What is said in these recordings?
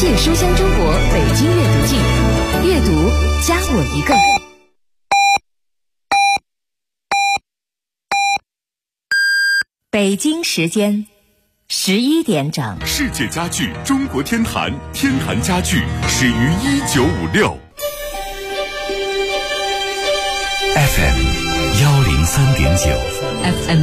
谢书香中国北京阅读季，阅读加我一个。北京时间11点整。 世界家具中国天坛，天坛家具始于1956。FM 103.9，FM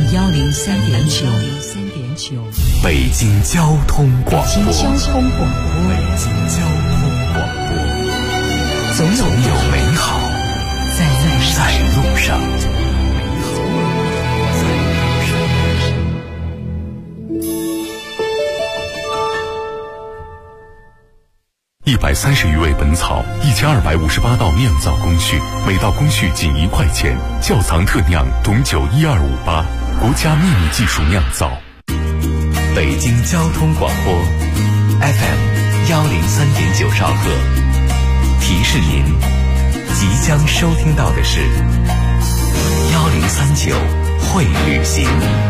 103.9， 北京交通广播， 北京交通广播，总有美好在路上。 130余味本草，1258道酿造工序，每道工序仅1块钱。窖藏特酿董酒12588，国家秘密技术酿造。 北京交通广播 FM 103.9兆赫，提示您即将收听到的是1039会旅行。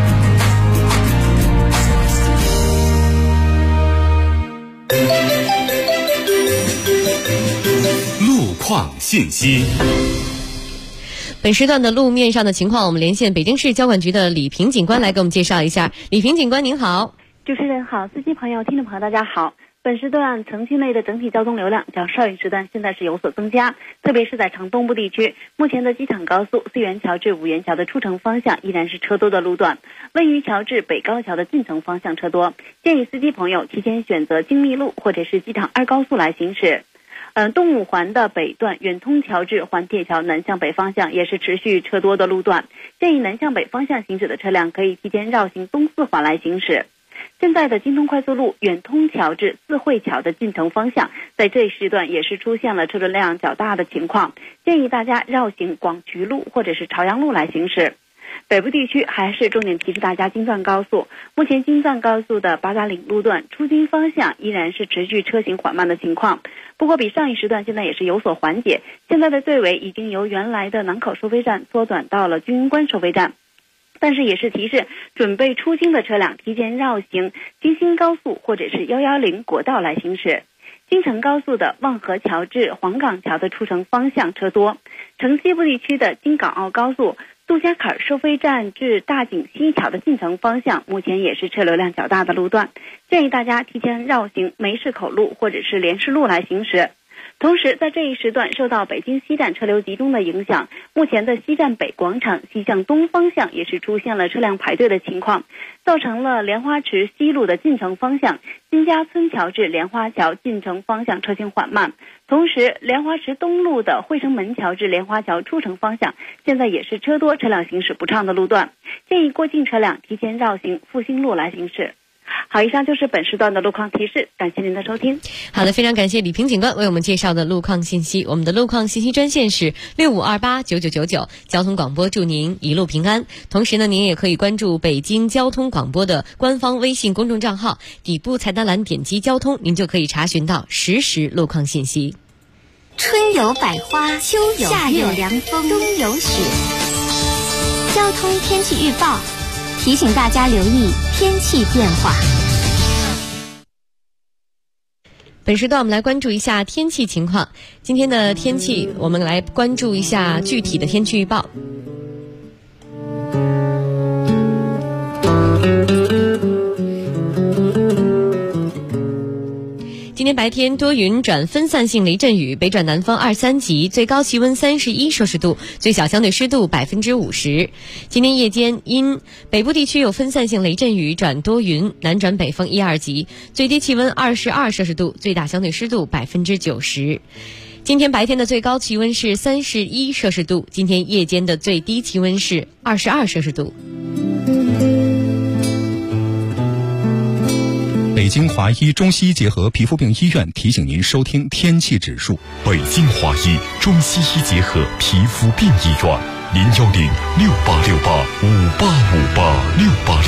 路况信息。 本时段的路面上的情况，我们连线北京市交管局的李平警官来给我们介绍一下。李平警官您好。 主持人好，司机朋友、听众朋友大家好。本时段城区内的整体交通流量较上一时段现在是有所增加，特别是在城东部地区，目前的机场高速四元桥至五元桥的出城方向依然是车多的路段，温榆桥至北高桥的进城方向车多，建议司机朋友提前选择京密路或者是机场2高速来行驶。东五环的北段远通桥至环铁桥南向北方向也是持续车多的路段，建议南向北方向行驶的车辆可以提前绕行东四环来行驶。现在的京通快速路远通桥至四惠桥的进城方向，在这一时段也是出现了车流量较大的情况，建议大家绕行广渠路或者是朝阳路来行驶。北部地区还是重点提示大家京藏高速，目前京藏高速的八达岭路段出京方向依然是持续车行缓慢的情况，不过比上一时段现在也是有所缓解，现在的队尾已经由原来的南口收费站缩短到了军营关收费站，但是也是提示准备出京的车辆提前绕行京新高速或者是110国道来行驶。京承高速的望河桥至黄岗桥的出城方向车多，城西部地区的京港澳高速杜家坎收费站至大井西桥的进城方向目前也是车流量较大的路段，建议大家提前绕行梅市口路或者是莲市路来行驶。同时在这一时段受到北京西站车流集中的影响，目前的西站北广场西向东方向也是出现了车辆排队的情况，造成了莲花池西路的进城方向金家村桥至莲花桥进城方向车行缓慢，同时莲花池东路的惠城门桥至莲花桥出城方向现在也是车多车辆行驶不畅的路段，建议过境车辆提前绕行复兴路来行驶。好，以上就是本时段的路况提示，感谢您的收听。 好的，非常感谢李平警官为我们介绍的路况信息。我们的路况信息专线是65289999，交通广播祝您一路平安。同时呢，您也可以关注北京交通广播的官方微信公众账号，底部菜单栏点击交通，您就可以查询到实时路况信息。 春有百花，秋有夏有凉风，冬有雪。交通天气预报提醒大家留意天气变化。 本时段我们来关注一下天气情况。今天的天气，我们来关注一下具体的天气预报。今天白天多云转分散性雷阵雨，北转南风2、3级，最高气温31摄氏度，最小相对湿度50%。今天夜间因北部地区有分散性雷阵雨转多云，南转北风1、2级，最低气温22摄氏度，最大相对湿度90%。今天白天的最高气温是31摄氏度，今天夜间的最低气温是22摄氏度。 北京华医中西医结合皮肤病医院提醒您收听天气指数。 北京华医中西医结合皮肤病医院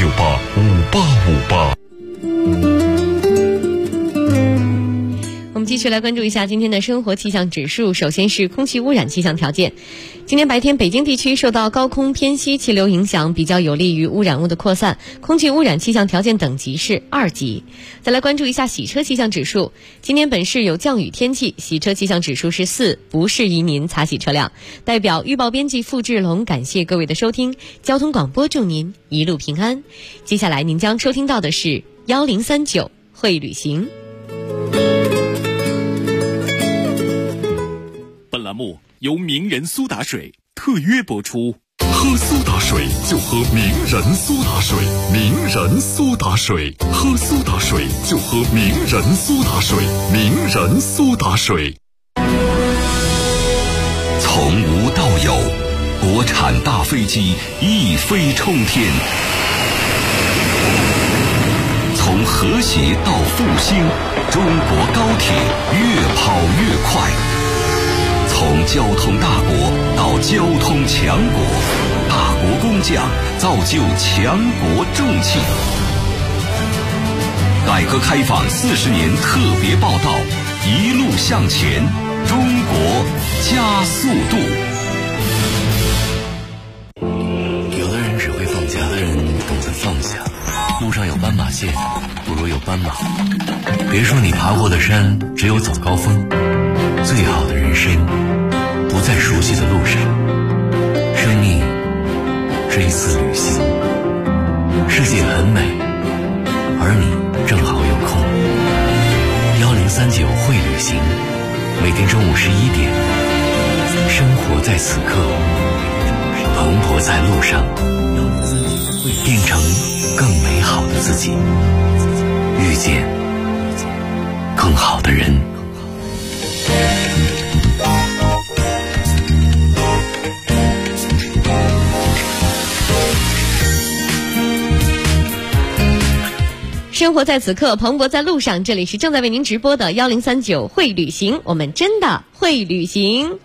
，086858586858685858。 我们继续来关注一下今天的生活气象指数。首先是空气污染气象条件。今天白天北京地区受到高空偏西气流影响，比较有利于污染物的扩散，空气污染气象条件等级是2级。再来关注一下洗车气象指数。今天本市有降雨天气，洗车气象指数是4，不适宜您擦洗车辆。代表预报编辑付志龙感谢各位的收听，交通广播祝您一路平安。接下来您将收听到的是1039会旅行。 本栏目由名人苏打水特约播出。喝苏打水就喝名人苏打水，名人苏打水，喝苏打水就喝名人苏打水，名人苏打水。 从无到有，国产大飞机一飞冲天。从和谐到复兴，中国高铁越跑越快。从交通大国到交通强国，大国工匠造就强国重器。改革开放40年特别报道，一路向前，中国加速度。 有的人只会放假，有的人懂得放下。路上有斑马线，不如有斑马。别说你爬过的山只有早高峰，最好的人生不在熟悉的路上。生命是一次旅行，世界很美，而你正好有空。1039会旅行，每天中午11点，生活在此刻，蓬勃在路上，变成更美好的自己，遇见更好的人。 生活在此刻，蓬勃在路上。这里是正在为您直播的1039会旅行，我们真的会旅行。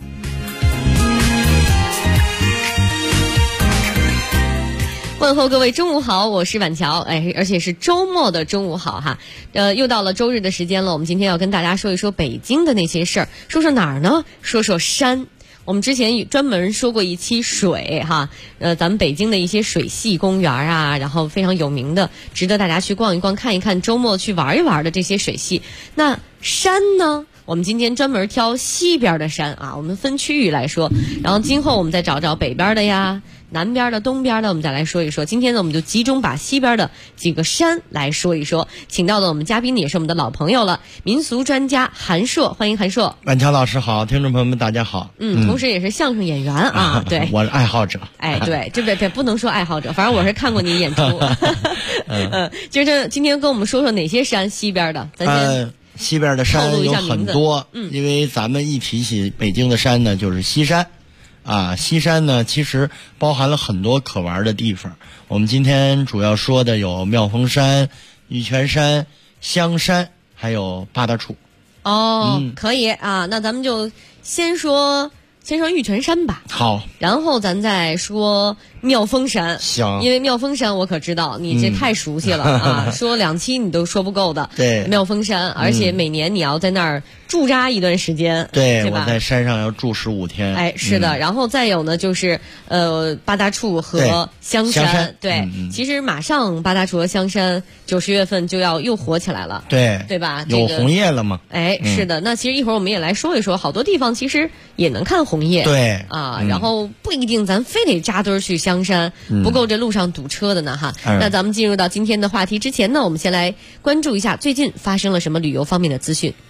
问候各位中午好，我是婉乔，而且是周末的中午好哈。又到了周日的时间了，我们今天要跟大家说一说北京的那些事儿。说说哪儿呢？说说山。我们之前专门说过一期水哈，咱们北京的一些水系公园啊，然后非常有名的，值得大家去逛一逛、看一看，周末去玩一玩的这些水系。那山呢？我们今天专门挑西边的山啊，我们分区域来说，然后今后我们再找找北边的呀、南边的、东边的，我们再来说一说。今天呢，我们就集中把西边的几个山来说一说。请到的我们嘉宾也是我们的老朋友了，民俗专家韩硕，欢迎韩硕。 婉乔老师好，听众朋友们大家好。 同时也是相声演员啊，对， 我是爱好者。 对，这不能说爱好者，反正我是看过你演出。就是今天跟我们说说哪些山西边的，咱先。 西边的山有很多，因为咱们一提起北京的山呢，就是西山，西山呢其实包含了很多可玩的地方。我们今天主要说的有妙峰山、玉泉山、香山，还有八大处。 可以啊，那咱们就先说玉泉山吧。 好， 然后咱再说妙峰山。 行， 因为妙峰山我可知道你这太熟悉了啊，说2期你都说不够的。 对， 妙峰山，而且每年你要在那儿驻扎一段时间。 对吧？我在山上要住15天。 是的。然后再有呢，就是八大处和香山。对，其实马上八大处和香山90月份就要又火起来了。对吧？ 有红叶了吗？ 是的。那其实一会儿我们也来说一说，好多地方其实也能看红叶。 对然后不一定咱非得扎堆去香山，不够这路上堵车的呢哈。那咱们进入到今天的话题之前呢，我们先来关注一下最近发生了什么旅游方面的资讯。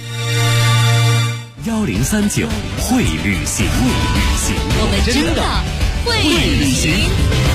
1039会旅行， 我们真的会旅行。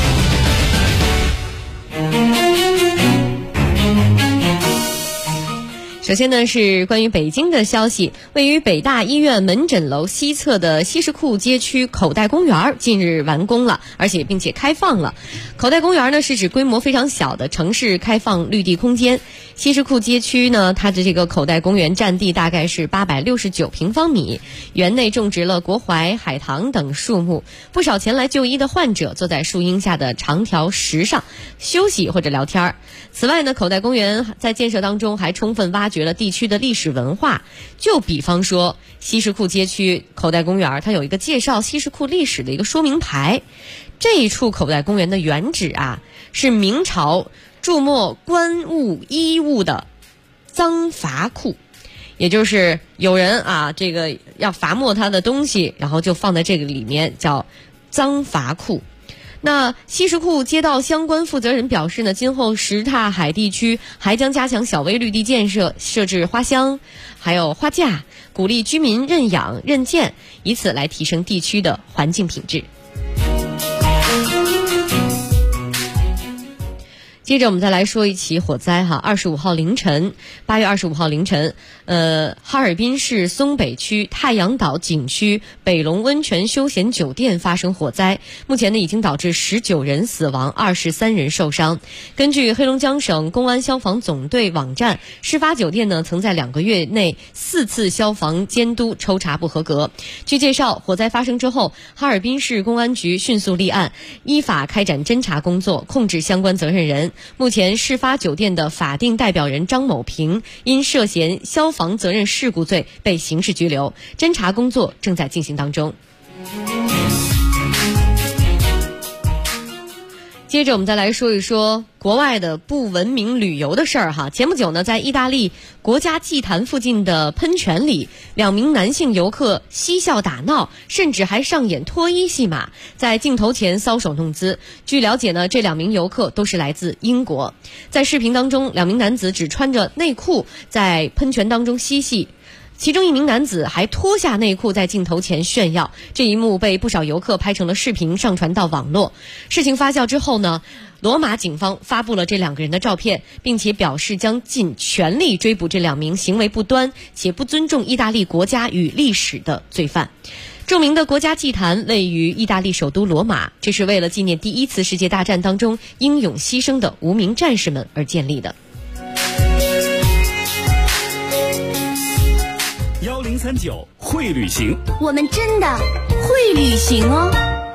首先呢是关于北京的消息，位于北大医院门诊楼西侧的西什库街区口袋公园近日完工了，并且开放了。口袋公园呢是指规模非常小的城市开放绿地空间。西什库街区呢，它的这个口袋公园占地大概是869平方米，园内种植了国槐、海棠等树木，不少前来就医的患者坐在树荫下的长条石上休息或者聊天。此外呢，口袋公园在建设当中还充分挖掘掘了地区的历史文化。就比方说西什库街区口袋公园，它有一个介绍西什库历史的一个说明牌。这一处口袋公园的原址啊，是明朝注没官物衣物的赃罚库，也就是有人啊，这个要罚没他的东西，然后就放在这个里面，叫赃罚库。那西什库街道相关负责人表示呢，今后什刹海地区还将加强小微绿地建设，设置花箱，还有花架，鼓励居民认养认建，以此来提升地区的环境品质。接着我们再来说一起火灾哈，8月25号凌晨，哈尔滨市松北区太阳岛景区北龙温泉休闲酒店发生火灾，目前呢已经导致19人死亡，23人受伤。根据黑龙江省公安消防总队网站，事发酒店呢曾在2个月内4次消防监督抽查不合格。据介绍，火灾发生之后，哈尔滨市公安局迅速立案，依法开展侦查工作，控制相关责任人。目前事发酒店的法定代表人张某平因涉嫌消防责任事故罪被刑事拘留，侦查工作正在进行当中。接着我们再来说一说国外的不文明旅游的事儿哈。前不久呢，在意大利国家祭坛附近的喷泉里，2名男性游客嬉笑打闹，甚至还上演脱衣戏码，在镜头前搔首弄姿。据了解呢，这2名游客都是来自英国。在视频当中，2名男子只穿着内裤在喷泉当中嬉戏，其中1名男子还脱下内裤在镜头前炫耀，这一幕被不少游客拍成了视频上传到网络。事情发酵之后呢，罗马警方发布了这2个人的照片，并且表示将尽全力追捕这2名行为不端且不尊重意大利国家与历史的罪犯。著名的国家祭坛位于意大利首都罗马，这是为了纪念第1次世界大战当中英勇牺牲的无名战士们而建立的。 1039会旅行， 我们真的会旅行哦。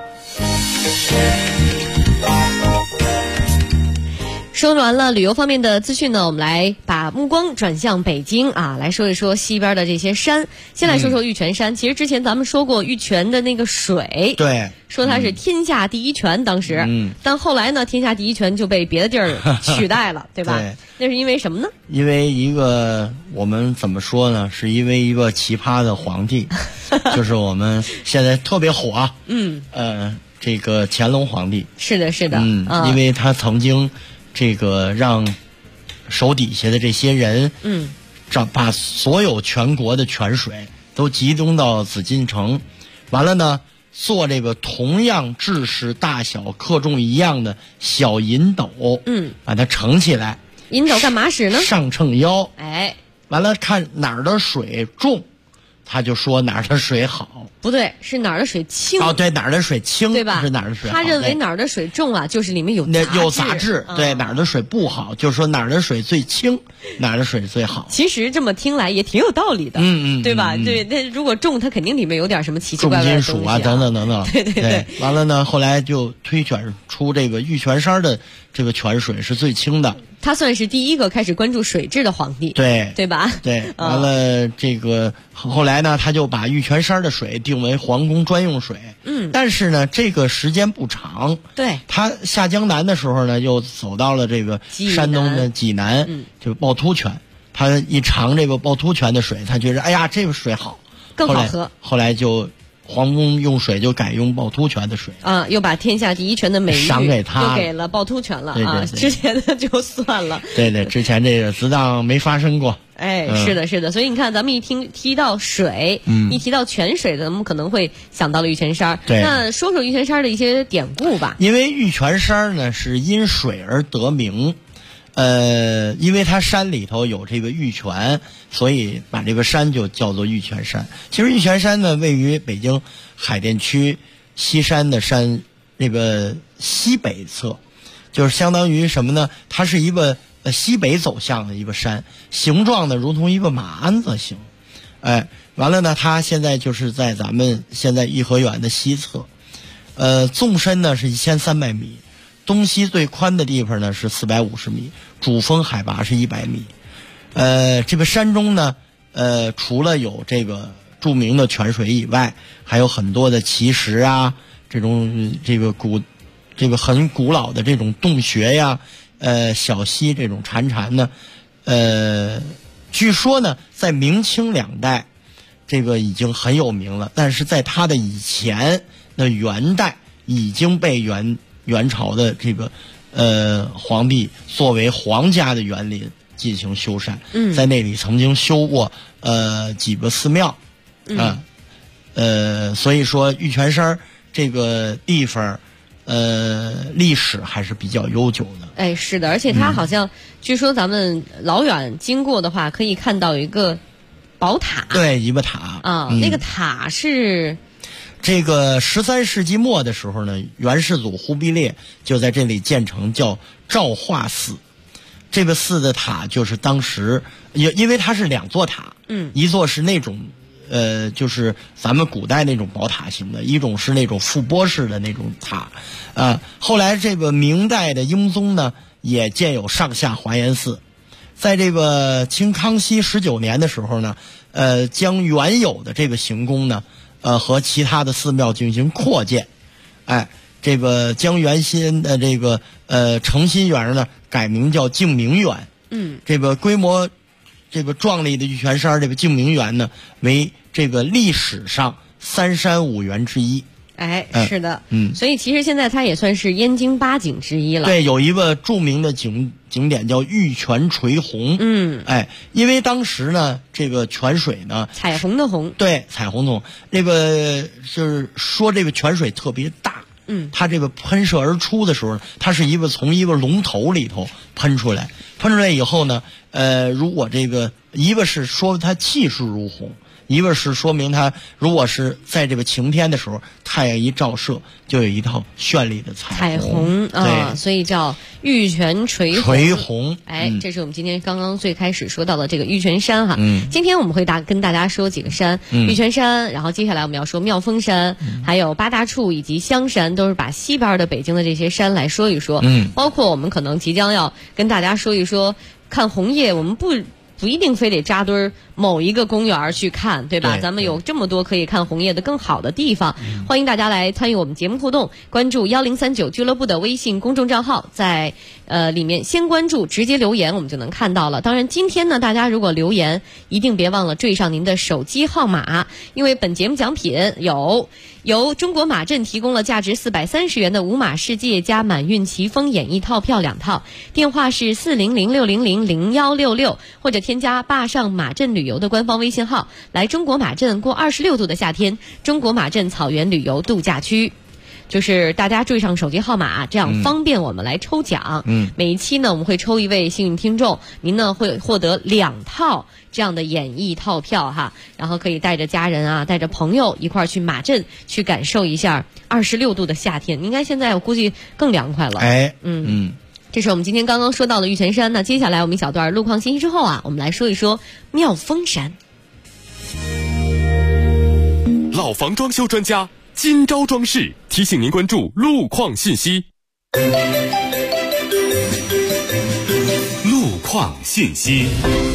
说完了旅游方面的资讯呢，我们来把目光转向北京啊，来说一说西边的这些山。先来说说玉泉山。其实之前咱们说过玉泉的那个水， 对， 说它是天下第一泉，当时，但后来呢，天下第一泉就被别的地儿取代了，对吧？ 对， 那是因为什么呢？ 因为一个我们怎么说呢？是因为一个奇葩的皇帝，就是我们现在特别火啊，这个乾隆皇帝。 是的，是的， 因为他曾经这个让手底下的这些人，把所有全国的泉水都集中到紫禁城，完了呢，做这个同样制式大小克重一样的小银斗，把它盛起来。 银斗干嘛使呢？ 上秤腰。 哎， 完了看哪儿的水重，他就说哪儿的水好。 不对，是哪儿的水轻。 哦，对，哪儿的水轻， 对吧？ 是哪儿的水好。 他认为哪儿的水重啊，就是里面有杂质。对，哪儿的水不好，就是说哪儿的水最轻，哪儿的水最好。 其实这么听来也挺有道理的，对吧？对，那如果重，它肯定里面有点什么奇奇怪怪的东西重金属啊，等等等等。 对。 完了呢，后来就推选出这个玉泉山的这个泉水是最轻的。 他算是第一个开始关注水质的皇帝，对吧？ 对，完了这个后来呢，他就把玉泉山的水定为皇宫专用水。但是呢，这个时间不长。 对， 他下江南的时候呢，又走到了这个山东的济南，就趵突泉。他一尝这个趵突泉的水，他觉得哎呀，这个水好， 更好喝。 后来就皇宫用水就改用趵突泉的水啊，又把天下第一泉的美誉赏给他， 又给了趵突泉了。 对， 之前的就算了。 对，之前这个自当没发生过。 哎，是的，所以你看，咱们提到水，一提到泉水，咱们可能会想到了玉泉山。 对， 那说说玉泉山的一些典故吧。 因为玉泉山呢是因水而得名。因为它山里头有这个玉泉，所以把这个山就叫做玉泉山。其实玉泉山呢，位于北京海淀区西山的山那个西北侧，就是相当于什么呢？它是一个西北走向的一个山，形状呢如同一个马鞍子形。完了呢，它现在就是在咱们现在颐和园的西侧，纵深呢是1300米。东西最宽的地方呢是450米，主峰海拔是100米。 这个山中呢，除了有这个著名的泉水以外，还有很多的奇石啊，这个很古老的这种洞穴呀，小溪这种潺潺呢，据说呢，在明清两代，这个已经很有名了，但是在它的以前的元代，已经被元朝的这个皇帝作为皇家的园林进行修缮，在那里曾经修过几个寺庙，所以说玉泉山这个地方历史还是比较悠久的。 哎，是的，而且它好像据说咱们老远经过的话，可以看到有一个宝塔。 对，一个塔啊，那个塔是这个13世纪末的时候呢，元世祖忽必烈就在这里建成叫昭化寺。这个寺的塔就是当时因为它是两座塔，一座是那种就是咱们古代那种宝塔型的，一种是那种覆钵式的那种塔，后来这个明代的英宗呢也建有上下华严寺，在这个清康熙19年的时候呢，将原有的这个行宫呢，和其他的寺庙进行扩建，这个将原先的这个诚心园呢改名叫净明园，这个规模这个壮丽的玉泉山这个净明园呢，为这个历史上3山5园之一。 哎，是的，所以其实现在它也算是燕京8景之一了。 对，有一个著名的景点叫玉泉垂虹。因为当时呢，这个泉水呢， 彩虹的虹， 对，彩虹的虹，这个就是说这个泉水特别大。它这个喷射而出的时候，它是从一个龙头里头喷出来以后呢，如果这个一个是说它气势如虹，一个是说明它如果是在这个晴天的时候，太阳一照射，就有一套绚丽的彩虹啊，所以叫玉泉垂虹。 这是我们今天刚刚最开始说到的这个玉泉山哈。今天我们会跟大家说几个山，玉泉山，然后接下来我们要说妙峰山，还有八大处以及香山，都是把西边的北京的这些山来说一说。包括我们可能即将要跟大家说一说看红叶，我们不一定非得扎堆某一个公园去看，对吧？咱们有这么多可以看红叶的更好的地方，欢迎大家来参与我们节目互动，关注1039俱乐部的微信公众账号，在里面先关注直接留言，我们就能看到了。当然今天呢，大家如果留言一定别忘了缀上您的手机号码，因为本节目奖品由中国马镇提供了价值430元的五马世界加满运奇峰演艺套票2套，电话是40060000166，或者添加坝上马镇旅游的官方微信号，来中国马镇过26度的夏天，中国马镇草原旅游度假区。就是大家缀上手机号码，这样方便我们来抽奖。每一期呢，我们会抽一位幸运听众，您呢会获得2套这样的演艺套票哈，然后可以带着家人啊，带着朋友一块儿去马镇去感受一下26度的夏天。应该现在我估计更凉快了。这是我们今天刚刚说到的玉泉山。那接下来我们一小段路况信息之后啊，我们来说一说妙峰山。 老房装修专家金招装饰提醒您关注路况信息。 路况信息。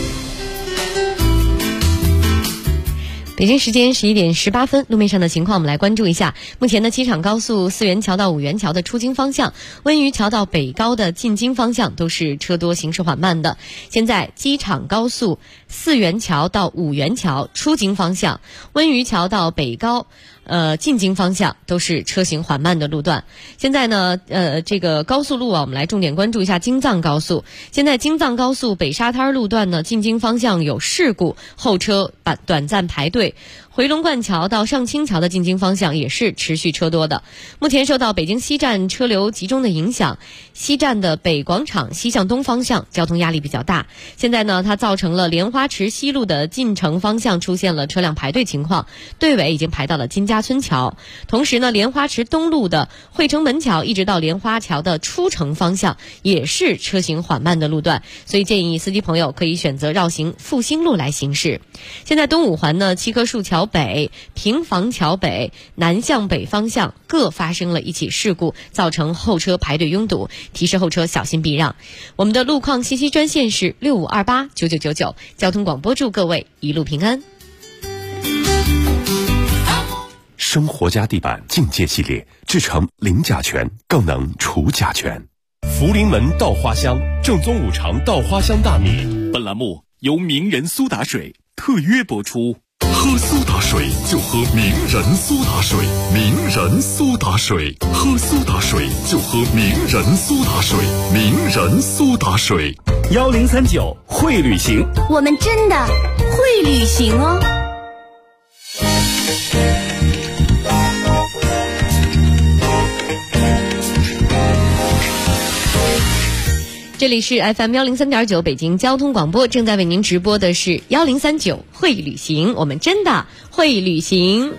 北京时间11点18分，路面上的情况我们来关注一下。目前的机场高速四元桥到五元桥的出京方向，温榆桥到北高的进京方向都是车多行驶缓慢的。现在机场高速四元桥到五元桥出京方向，温榆桥到北高进京方向都是车行缓慢的路段。现在呢，这个高速路啊，我们来重点关注一下京藏高速。现在京藏高速北沙滩路段呢，进京方向有事故，后车短暂排队。回龙观桥到上清桥的进京方向也是持续车多的。目前受到北京西站车流集中的影响，西站的北广场西向东方向交通压力比较大。现在呢，它造成了莲花池西路的进城方向出现了车辆排队情况，队尾已经排到了金家家村桥。同时呢，莲花池东路的汇城门桥一直到莲花桥的出城方向也是车行缓慢的路段，所以建议司机朋友可以选择绕行复兴路来行驶。现在东五环呢，七棵树桥北、平房桥北南向北方向各发生了一起事故，造成后车排队拥堵，提示后车小心避让。我们的路况信息专线是65289999，交通广播祝各位一路平安。 生活家地板境界系列，制成零甲醛，更能除甲醛。 福临门稻花香，正宗五常稻花香大米。本栏目由名人苏打水特约播出。 喝苏打水就喝名人苏打水，名人苏打水，喝苏打水就喝名人苏打水，名人苏打水。 1039会旅行， 我们真的会旅行哦。 这里是 FM 103.9北京交通广播，正在为您直播的是1039会旅行，我们真的会旅行。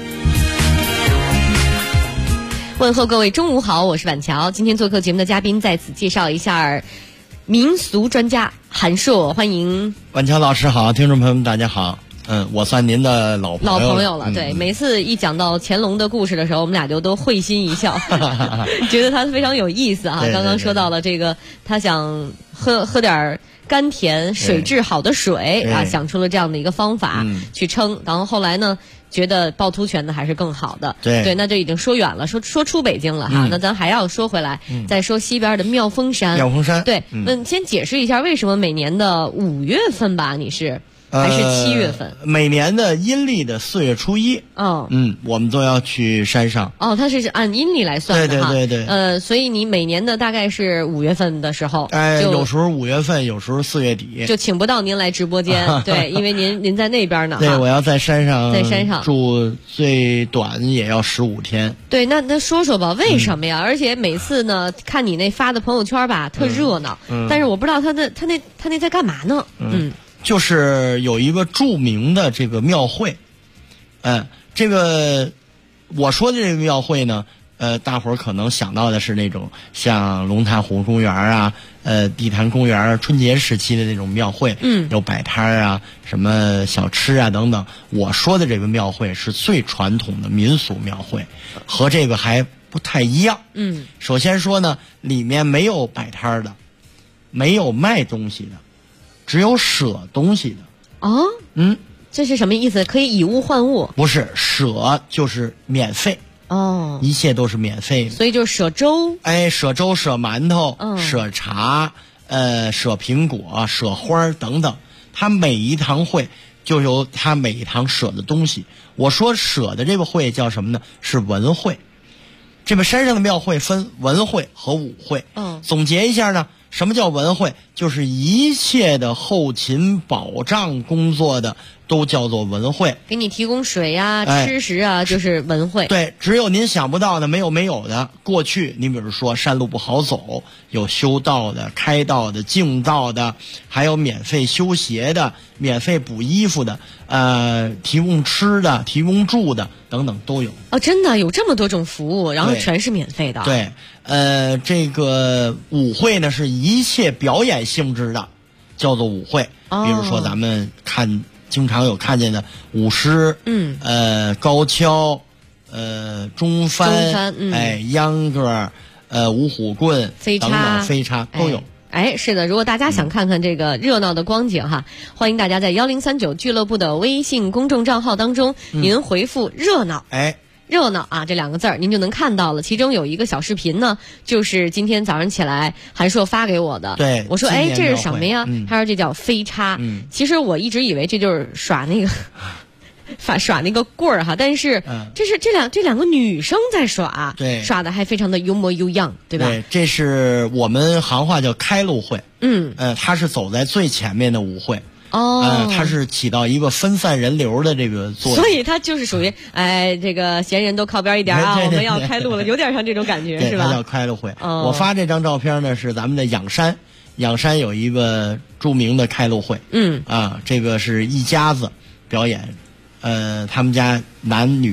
问候各位中午好，我是婉乔。今天做客节目的嘉宾，在此介绍一下民俗专家韩硕，欢迎。 婉乔老师好，听众朋友们大家好。我算您的老朋友了。对，每次一讲到乾隆的故事的时候，我们俩就都会心一笑，觉得他非常有意思啊。刚刚说到了这个，他想喝点甘甜水质好的水啊，想出了这样的一个方法去称。然后后来呢，觉得趵突泉的还是更好的。对，那就已经说远了，说出北京了哈。那咱还要说回来，再说西边的妙峰山。 妙峰山， 对，先解释一下为什么每年的5月份吧，你是？还是7月份？ 每年的阴历的4月初1，我们都要去山上。 它是按阴历来算的哈。 对。 所以你每年的大概是5月份的时候， 有时候5月份，有时候4月底， 就请不到您来直播间，对，因为您在那边呢。 对，我要在山上，住最短也要15天。 对，那说说吧，为什么呀？而且每次呢，看你那发的朋友圈吧，特热闹，但是我不知道他那在干嘛呢？ 就是有一个著名的这个庙会，这个我说的这个庙会呢，大伙儿可能想到的是那种像龙潭湖公园啊、地坛公园春节时期的那种庙会，有摆摊啊、什么小吃啊等等。我说的这个庙会是最传统的民俗庙会，和这个还不太一样。首先说呢，里面没有摆摊的，没有卖东西的。只有舍东西的。 这是什么意思？可以以物换物？ 不是，舍就是免费一切都是免费的。 所以就是舍粥， 舍粥、舍馒头、舍茶，舍苹果、舍花等等。他每一堂会就有他每一堂舍的东西。我说舍的这个会叫什么呢？是文会。这个山上的庙会分文会和武会。总结一下呢，什么叫文会？就是一切的后勤保障工作的都叫做文会， 给你提供水啊、吃食啊，就是文会。 对，只有您想不到的，没有的。过去你比如说山路不好走，有修道的、开道的、净道的，还有免费修鞋的、免费补衣服的，提供吃的、提供住的等等都有。 真的有这么多种服务，然后全是免费的。 对，这个舞会呢是一切表演性质的，叫做舞会。比如说咱们经常有看见的舞狮，高跷，中翻，秧歌，五虎棍， 飞叉等等，飞叉都有。 是的，如果大家想看看这个热闹的光景哈，欢迎大家在1039俱乐部的微信公众账号当中，您回复热闹，热闹啊这2个字儿，您就能看到了。其中有一个小视频呢，就是今天早上起来韩硕发给我的。 对， 我说这是什么呀？他说这叫飞叉。其实我一直以为这就是耍那个耍那个棍儿哈，但是这是这两个女生在耍， 对， 耍的还非常的幽模悠样，对吧？ 对，这是我们行话叫开路会。它是走在最前面的舞会。它是起到一个分散人流的这个作用， 所以它就是属于这个闲人都靠边一点啊，我们要开路了，有点像这种感觉，是吧？ 它叫开路会。我发这张照片呢是咱们的仰山有一个著名的开路会。这个是一家子表演，他们家男女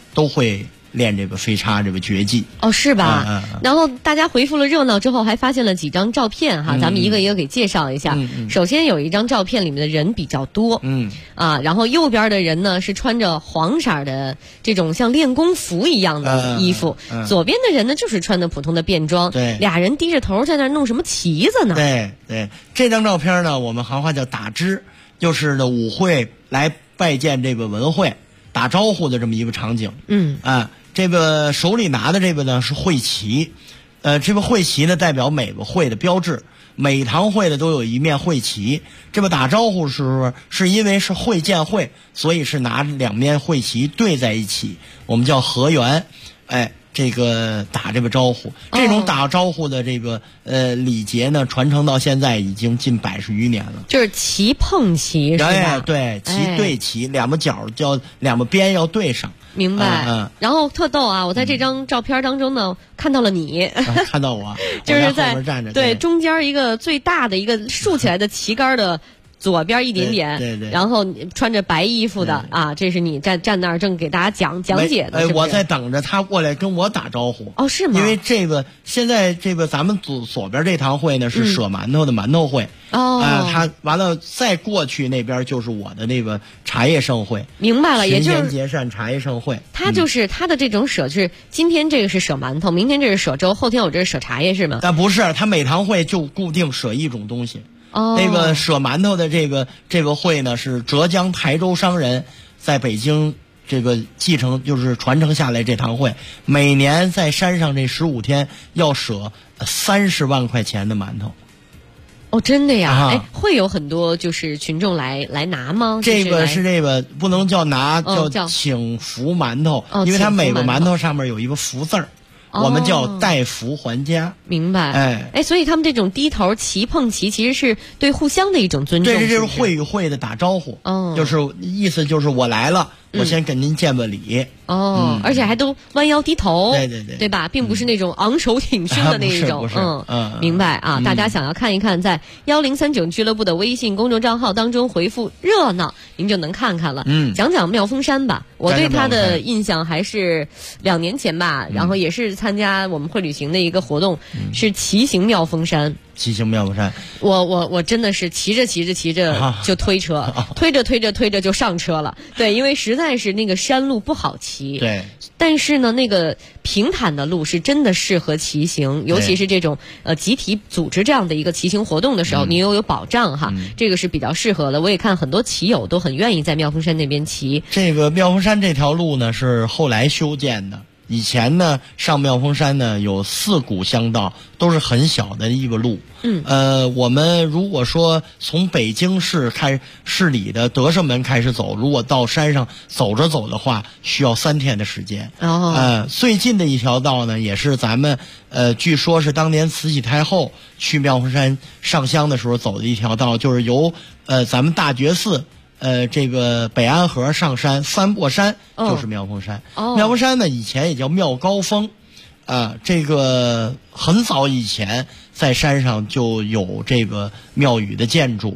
都会练这个飞叉这个绝技。 哦，是吧？然后大家回复了热闹之后，还发现了几张照片哈，咱们一个一个给介绍一下。首先有一张照片里面的人比较多，然后右边的人呢是穿着黄色的这种像练功服一样的衣服，左边的人呢就是穿的普通的便装， 对， 俩人低着头在那弄什么旗子呢？ 对，这张照片呢，我们行话叫打支，就是呢舞会来拜见这个文会打招呼的这么一个场景。这个手里拿的这个呢是会旗，这个会旗呢代表每个会的标志，每堂会的都有一面会旗。这么打招呼的时候，是因为是会见会，所以是拿两面会旗对在一起，我们叫合圆。这个打这个招呼，这种打招呼的这个礼节呢，传承到现在已经近100余年了。 就是旗碰旗是吧？ 对，旗对旗，两个角两个边要对上。 明白。然后特逗啊，我在这张照片当中呢看到了你， 看到我， 就是在后面站着， 对中间一个最大的一个竖起来的旗杆的左边一点点， 对， 然后穿着白衣服的啊，这是你站那儿正给大家讲解的，是不是？ 我在等着他过来跟我打招呼。 哦，是吗？ 因为这个现在这个咱们左边这堂会呢是舍馒头的馒头会。他完了再过去那边就是我的那个茶叶盛会。 明白了，也就是勤俭节善茶叶盛会。 他就是他的这种舍是今天这个是舍馒头，明天这是舍粥，后天我这是舍茶叶是吗？ 但不是，他每堂会就固定舍一种东西。那个舍馒头的这个会呢，是浙江台州商人在北京这个继承就是传承下来这堂会，每年在山上这15天要舍30万块钱的馒头。 哦，真的呀？会有很多就是群众来拿吗？ 这个是这个不能叫拿，叫请福馒头，因为它每个馒头上面有一个福字儿。我们叫带福还家。 明白。所以他们这种低头旗碰旗其实是对互相的一种尊重。 这就是会与会的打招呼。就是意思就是我来了，我先跟您见个礼。 而且还都弯腰低头。 对吧？并不是那种昂首挺胸的那一种。 不是。 明白啊！大家想要看一看，在1039俱乐部的微信公众账号当中回复热闹，您就能看看了。讲讲妙峰山吧。我对他的印象还是2年前吧，然后也是参加我们会旅行的一个活动，是骑行妙峰山。 骑行妙峰山， 我真的是骑着就推车，推着就上车了。对，因为实在是那个山路不好骑。 对。 但是呢，那个平坦的路是真的适合骑行，尤其是这种集体组织这样的一个骑行活动的时候，你又有保障哈，这个是比较适合的。我也看很多骑友都很愿意在妙峰山那边骑。 这个妙峰山这条路呢是后来修建的。以前呢，上妙峰山呢有4股乡道，都是很小的一个路。我们如果说从北京市市里的德胜门开始走，如果到山上走着走的话，需要3天的时间。最近的一条道呢，也是咱们据说是当年慈禧太后去妙峰山上香的时候走的一条道，就是由咱们大觉寺。这个北安河上山翻过山就是妙峰山。妙峰山呢以前也叫妙高峰，这个很早以前在山上就有这个庙宇的建筑。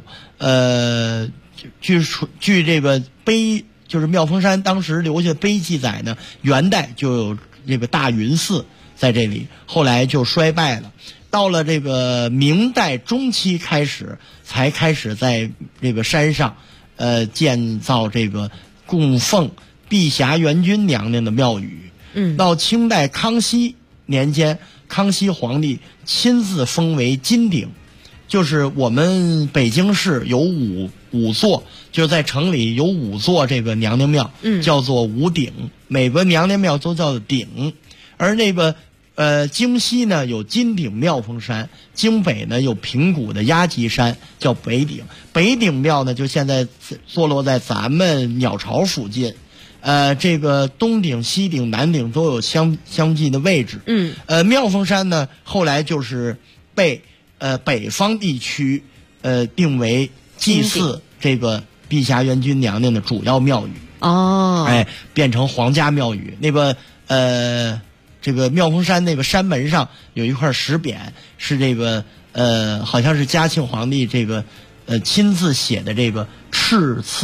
据这个碑，就是妙峰山当时留下的碑记载呢，元代就有这个大云寺在这里，后来就衰败了。到了这个明代中期才开始在这个山上建造这个供奉碧霞元君娘娘的庙宇。到清代康熙年间，康熙皇帝亲自封为金顶，就是我们北京市有五座，就是在城里有5座这个娘娘庙，叫做5顶，每个娘娘庙都叫顶。而那个京西呢有金顶妙峰山，京北呢有平谷的鸭脊山，叫北顶。北顶庙呢就现在坐落在咱们鸟巢附近。这个东顶、西顶、南顶都有相近的位置。妙峰山呢后来就是被北方地区定为祭祀这个碧霞元君娘娘的主要庙宇。变成皇家庙宇。那个这个妙峰山那个山门上有一块石匾，是这个好像是嘉庆皇帝这个亲自写的这个敕赐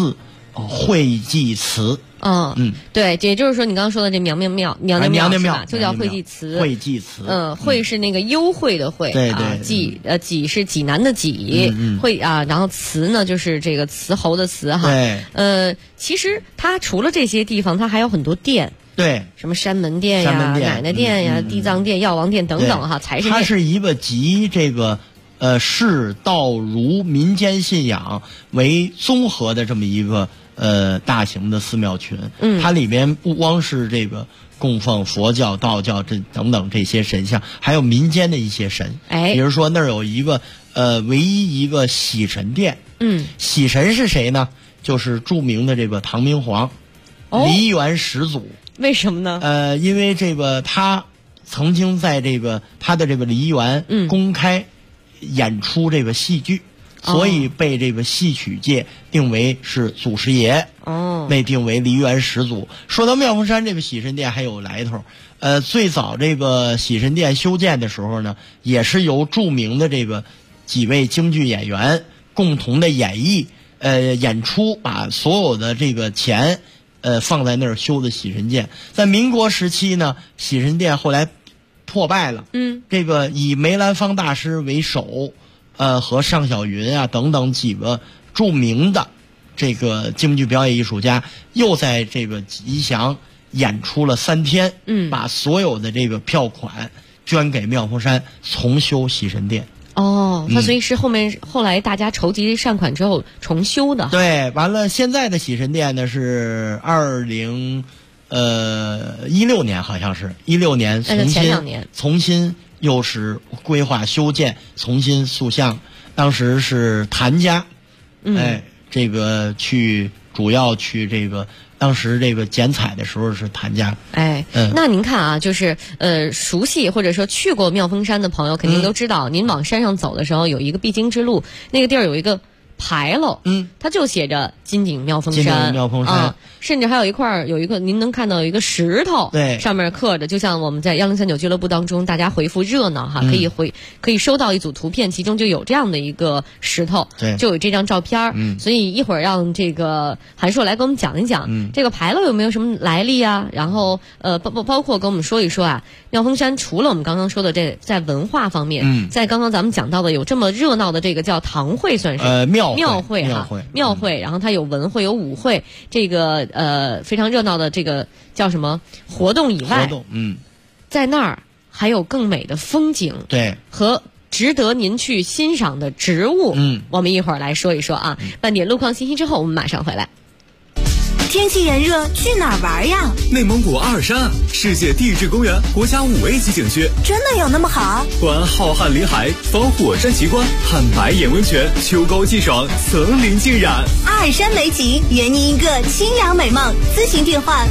会济祠。 对，也就是说你刚刚说的这娘娘庙就叫会济祠。 会济祠， 会是那个幽会的会， 对对， 济是济南的济，会啊，然后祠呢就是这个祠侯的祠哈。 对， 其实它除了这些地方，它还有很多殿。 对， 什么山门殿呀、奶奶殿呀、地藏殿、药王殿等等哈，财神殿。 它是一个集这个士道儒民间信仰为综合的这么一个大型的寺庙群。它里边不光是这个供奉佛教、道教这等等这些神像，还有民间的一些神。比如说那儿有一个唯一一个喜神殿。喜神是谁呢？就是著名的这个唐明皇，梨园始祖。 为什么呢？ 因为这个他曾经在这个他的这个梨园公开演出这个戏剧，所以被这个戏曲界定为是祖师爷。被定为梨园始祖。说到妙峰山这个喜神殿还有来头。最早这个喜神殿修建的时候呢，也是由著名的这个几位京剧演员共同的演绎演出，把所有的这个钱放在那儿修的喜神殿。在民国时期呢，喜神殿后来破败了。这个以梅兰芳大师为首，和尚小云啊等等几个著名的这个京剧表演艺术家，又在这个吉祥演出了3天。把所有的这个票款捐给妙峰山重修喜神殿。 那所以是后来大家筹集善款之后重修的。 对，完了现在的喜神殿呢是2016年，好像是16年重新又是规划修建，重新塑像。当时是谭家，这个主要去这个。当时这个剪彩的时候是谭家。 那您看啊，就是熟悉或者说去过妙峰山的朋友肯定都知道，您往山上走的时候有一个必经之路，那个地儿有一个牌楼，它就写着金顶妙峰山，甚至还有一个您能看到有一个石头， 对， 上面刻着，就像我们在1039俱乐部当中，大家回复热闹哈，可以收到一组图片，其中就有这样的一个石头， 对， 就有这张照片。所以一会儿让这个韩硕来给我们讲一讲，这个牌楼有没有什么来历啊？然后包括跟我们说一说啊，妙峰山除了我们刚刚说的这在文化方面，在刚刚咱们讲到的有这么热闹的这个叫堂会，算是庙会，然后它有文会有舞会，这个非常热闹的这个叫什么活动以外，在那儿还有更美的风景， 对， 和值得您去欣赏的植物。我们一会儿来说一说啊。半点路况信息之后，我们马上回来。 天气炎热，去哪儿玩呀？ 内蒙古阿尔山世界地质公园国家5A级景区， 真的有那么好？ 观浩瀚林海，访火山奇观，看白眼温泉，秋高气爽，层林尽染。 阿尔山美景，圆您一个清凉美梦。咨询电话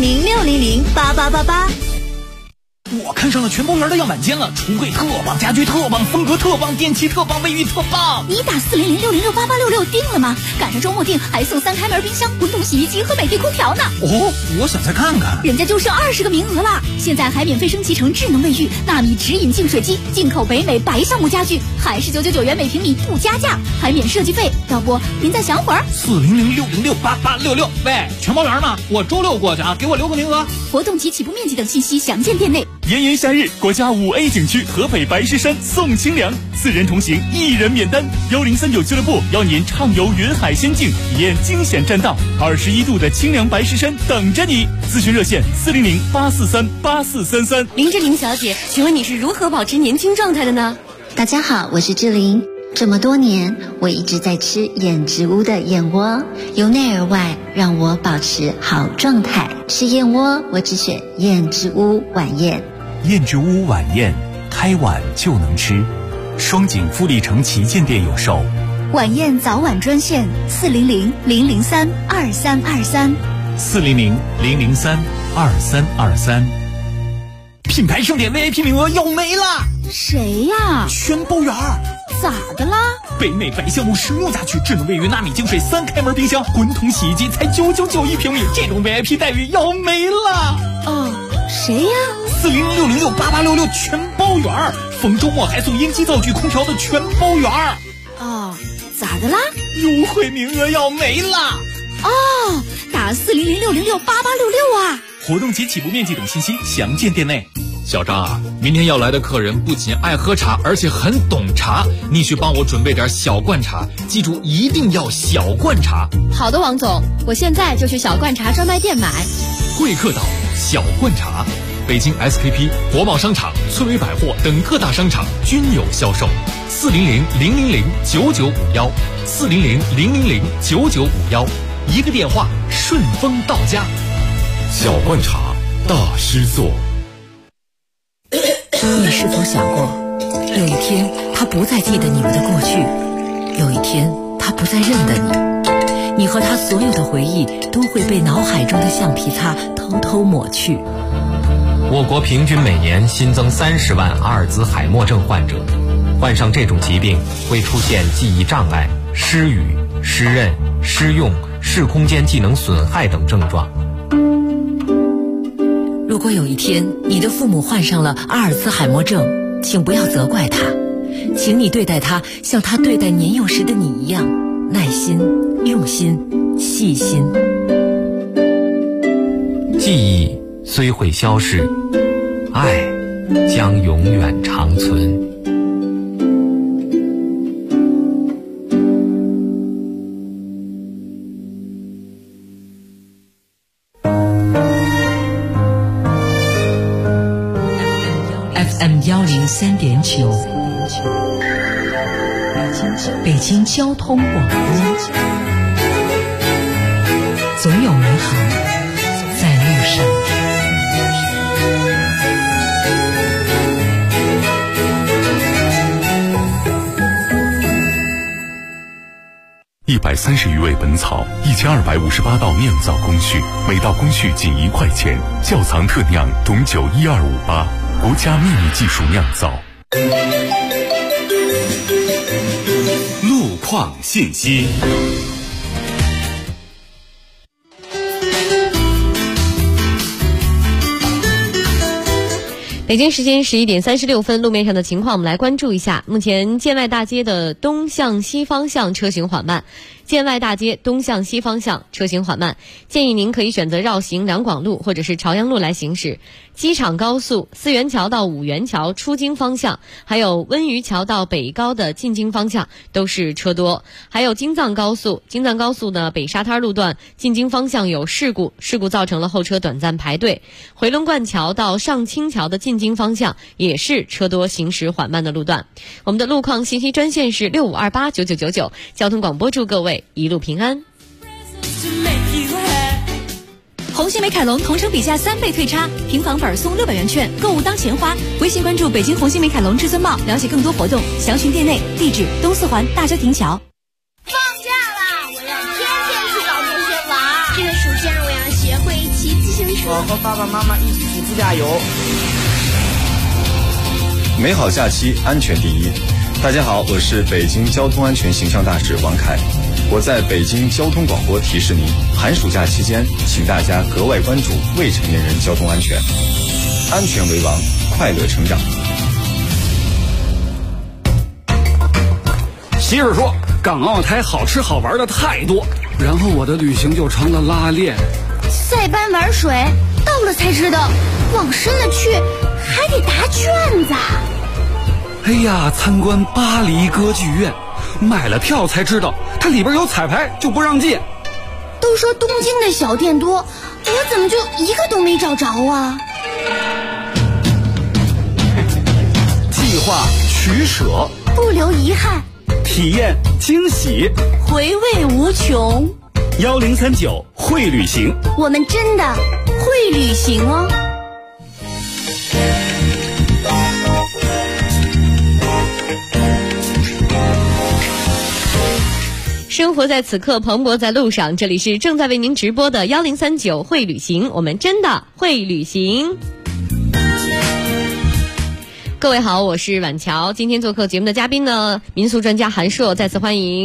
400-600-8888。 我看上了全包园的样板间了，橱柜特棒，家具特棒，风格特棒，电器特棒，卫浴特棒。 你打400-606-8866定了吗？赶上周末定还送3开门冰箱、滚筒洗衣机和美的空调呢。 我想再看看。 人家就剩20个名额了，现在还免费升级成智能卫浴、纳米直饮净水机，进口北美白橡木家具，还是999元每平米不加价，还免设计费。要不您再想会儿 ？400-606-8866。喂，全包园吗？我周6过去啊，给我留个名额。 活动及起步面积等信息详见店内。 炎炎夏日，国家5A景区合肥白石山送清凉，4人同行1人免单。1039俱乐部邀您畅游云海仙境，体验惊险栈道，21度的清凉白石山等着你。咨询热线400-843-8433。 林志玲小姐，请问你是如何保持年轻状态的呢？ 大家好，我是志玲。这么多年，我一直在吃燕之屋的燕窝，由内而外让我保持好状态。吃燕窝，我只选燕之屋晚宴。 燕之屋晚宴，开晚就能吃。双井富力城旗舰店有售。 晚宴早晚专线400-003-2323。 400-003-2323。 品牌盛典 VIP 名额要没了。 谁呀？ 全包园。 咋的啦？ 北美白橡木实木家具，智能卫浴，纳米净水，3开门冰箱，滚筒洗衣机才999一平米，这种 VIP 待遇要没了。 谁呀 ？400-606-8866全包园，逢周末还送烟机灶具空调的全包园。 咋的啦？ 优惠名额要没了。 哦，打400-606-8866啊！ 活动及起步面积等信息详见店内。小张啊，明天要来的客人不仅爱喝茶，而且很懂茶，你去帮我准备点小罐茶，记住一定要小罐茶。 好的，王总，我现在就去小罐茶专卖店买。 贵客岛小罐茶，北京 SKP、国贸商场、翠微百货等各大商场均有销售。400-000-9951，400-000-9951，一个电话顺丰到家。 小罐茶，大师做。 你是否想过，有一天他不再记得你们的过去，有一天他不再认得你，你和他所有的回忆都会被脑海中的橡皮擦偷偷抹去。 我国平均每年新增30万阿尔兹海默症患者，患上这种疾病会出现记忆障碍、失语、失认、失用、视空间技能损害等症状。 如果有一天你的父母患上了阿尔兹海默症，请不要责怪他，请你对待他像他对待年幼时的你一样，耐心、用心、细心。 记忆虽会消逝，爱将永远长存。 FM103.9，北京交通广播，总有美好在路上。 130余味本草，1258道酿造工序，每道工序仅1块钱。窖藏特酿董酒12588，国家秘密技术酿造。 路况信息。 北京时间11点36分，路面上的情况我们来关注一下。目前建外大街的东向西方向车行缓慢，建外大街东向西方向车行缓慢，建议您可以选择绕行两广路或者是朝阳路来行驶。机场高速四元桥到五元桥出京方向，还有温榆桥到北高的进京方向都是车多。还有京藏高速呢北沙滩路段进京方向有事故造成了后车短暂排队。回龙观桥到上清桥的进京方向也是车多行驶缓慢的路段。我们的路况信息专线是65289999，交通广播祝各位一路平安。 红星美凯龙同城比价3倍退差，平房本送600元券，购物当钱花。微信关注北京红星美凯龙至尊茂，了解更多活动，详询店内。地址东四环大郊亭桥。 放假啦，我要天天去找同学玩。这个暑假我要学会骑自行车。 我和爸爸妈妈一起去自驾游。 美好假期，安全第一。大家好，我是北京交通安全形象大使王凯。我在北京交通广播提示您，寒暑假期间，请大家格外关注未成年人交通安全，安全为王，快乐成长。 媳妇说，港澳台好吃好玩的太多，然后我的旅行就成了拉练。 塞班玩水，到了才知道，往深了去还得答卷子。 哎呀，参观巴黎歌剧院，买了票才知道它里边有彩排，就不让进。 都说东京的小店多，我怎么就一个都没找着啊？ 计划取舍， 不留遗憾， 体验惊喜， 回味无穷。 1039会旅行， 我们真的会旅行哦。 生活在此刻，蓬勃在路上。这里是正在为您直播的1039会旅行，我们真的会旅行。各位好，我是婉乔。今天做客节目的嘉宾呢，民俗专家韩硕，再次欢迎。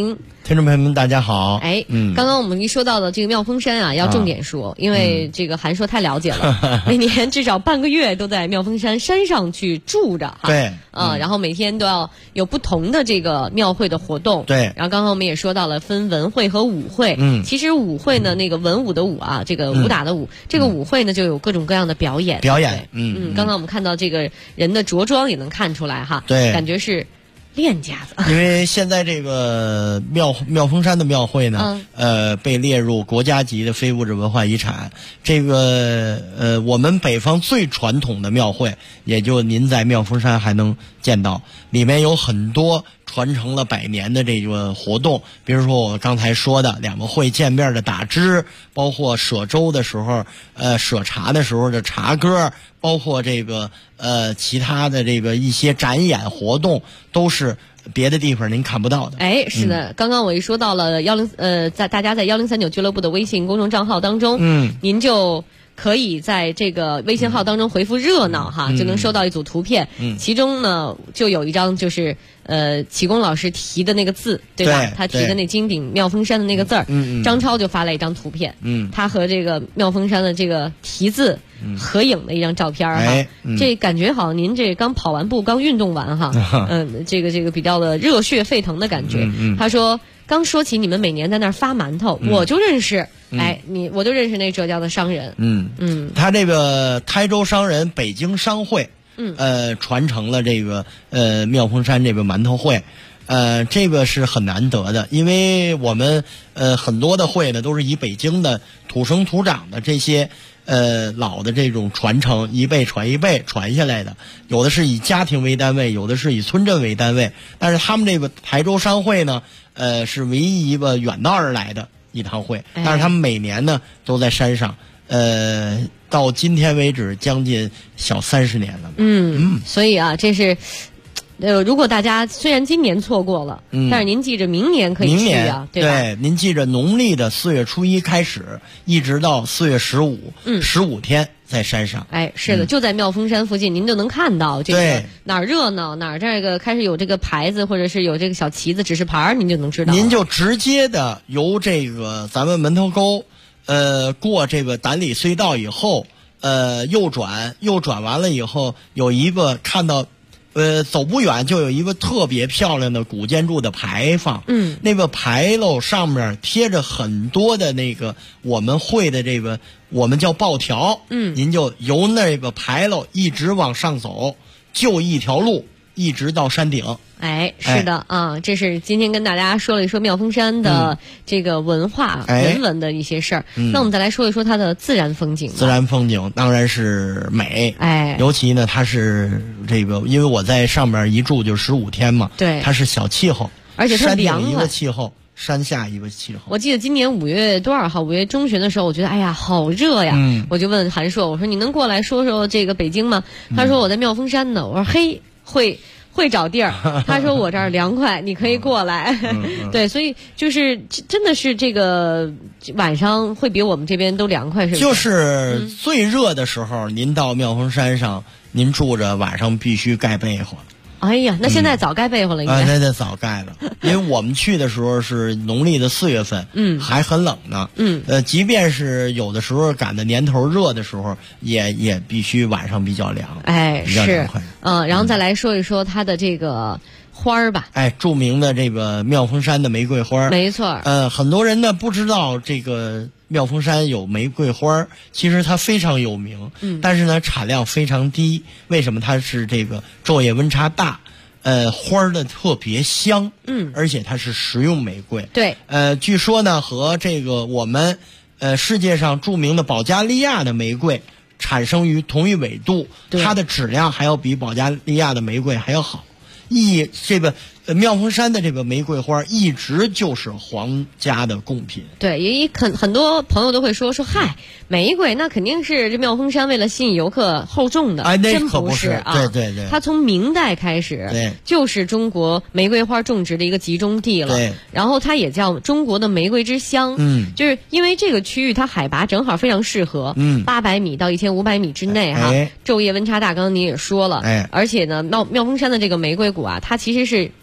听众朋友们，大家好。 刚刚我们一说到的这个妙峰山啊，要重点说，因为这个韩硕太了解了，每年至少半个月都在妙峰山山上去住着哈。 对， 然后每天都要有不同的这个庙会的活动。 对， 然后刚刚我们也说到了分文会和武会。其实武会呢，那个文武的武啊，这个武打的武，这个武会呢就有各种各样的表演。刚刚我们看到这个人的着装也能看出来哈。 对， 感觉是练家子。 因为现在这个妙峰山的庙会呢，被列入国家级的非物质文化遗产。这个我们北方最传统的庙会，也就您在妙峰山还能见到，里面有很多传承了100年的这个活动，比如说我刚才说的两个会见面的打支，包括舍粥的时候，舍茶的时候的茶歌，包括这个其他的这个一些展演活动，都是别的地方您看不到的。 是的，刚刚我一说到了在大家在1039俱乐部的微信公众账号当中，您就可以在这个微信号当中回复热闹哈，就能收到一组图片。其中呢就有一张就是启功老师提的那个字，对吧？他提的那金顶妙峰山的那个字儿，张超就发了一张图片，他和这个妙峰山的这个题字合影的一张照片哈。这感觉好像您这刚跑完步，刚运动完哈，这个比较的热血沸腾的感觉。他说刚说起你们每年在那儿发馒头，我就认识。我就认识那浙江的商人。 他这个台州商人北京商会，传承了这个妙峰山这个馒头会，这个是很难得的，因为我们很多的会呢都是以北京的土生土长的这些老的这种传承一辈传一辈传下来的，有的是以家庭为单位，有的是以村镇为单位，但是他们这个台州商会呢，是唯一一个远道而来的一趟会，但是他们每年呢都在山上，到今天为止将近小30年了。 所以啊，这是如果大家虽然今年错过了，但是您记着明年可以去啊，对吧？ 对，您记着农历的4月初1开始，一直到4月15，15天在山上。 是的，就在妙峰山附近，您就能看到这个哪儿热闹，哪儿这个开始有这个牌子，或者是有这个小旗子指示牌，您就能知道。 您就直接的由这个咱们门头沟，过这个胆里隧道以后，右转完了以后，有一个看到。走不远就有一个特别漂亮的古建筑的牌坊，那个牌楼上面贴着很多的那个我们会的这个我们叫报条，您就由那个牌楼一直往上走，就一条路一直到山顶。 是的啊，这是今天跟大家说了一说妙峰山的这个文化人文的一些事儿。那我们再来说一说它的自然风景。 自然风景当然是美，尤其呢它是这个，因为我在上面一住就15天嘛， 对， 它是小气候， 而且它凉快，山顶一个气候，山下一个气候。 我记得今年5月多少号？5月中旬的时候，我觉得哎呀好热呀，我就问韩硕，我说你能过来说说这个北京吗？他说我在妙峰山呢。我说嘿，会找地儿，他说我这儿凉快，你可以过来。对，所以就是真的是这个晚上会比我们这边都凉快，是不是？ 就是最热的时候，您到妙峰山上，您住着晚上必须盖被子。 哎呀，那现在早盖被子了，应该。 那早盖了，因为我们去的时候是农历的4月份，还很冷呢。即便是有的时候赶到年头热的时候，也必须晚上比较凉。比较凉快。 然后再来说一说它的这个花儿吧。 著名的这个妙峰山的玫瑰花。 没错。 很多人呢不知道这个妙峰山有玫瑰花，其实它非常有名，但是呢产量非常低。为什么？它是这个昼夜温差大，花的特别香，而且它是食用玫瑰。 对， 据说呢和这个我们世界上著名的保加利亚的玫瑰产生于同一纬度，它的质量还要比保加利亚的玫瑰还要好。这个妙峰山的这个玫瑰花一直就是皇家的贡品。 对，也很多朋友都会说嗨，玫瑰那肯定是这妙峰山为了吸引游客厚种的。 真不是啊！ 对， 它从明代开始，就是中国玫瑰花种植的一个集中地了。 对， 然后它也叫中国的玫瑰之乡。就是因为这个区域它海拔正好非常适合，800米到1500米之内昼夜温差大，刚刚您也说了。而且呢，妙峰山的这个玫瑰谷啊，它其实是高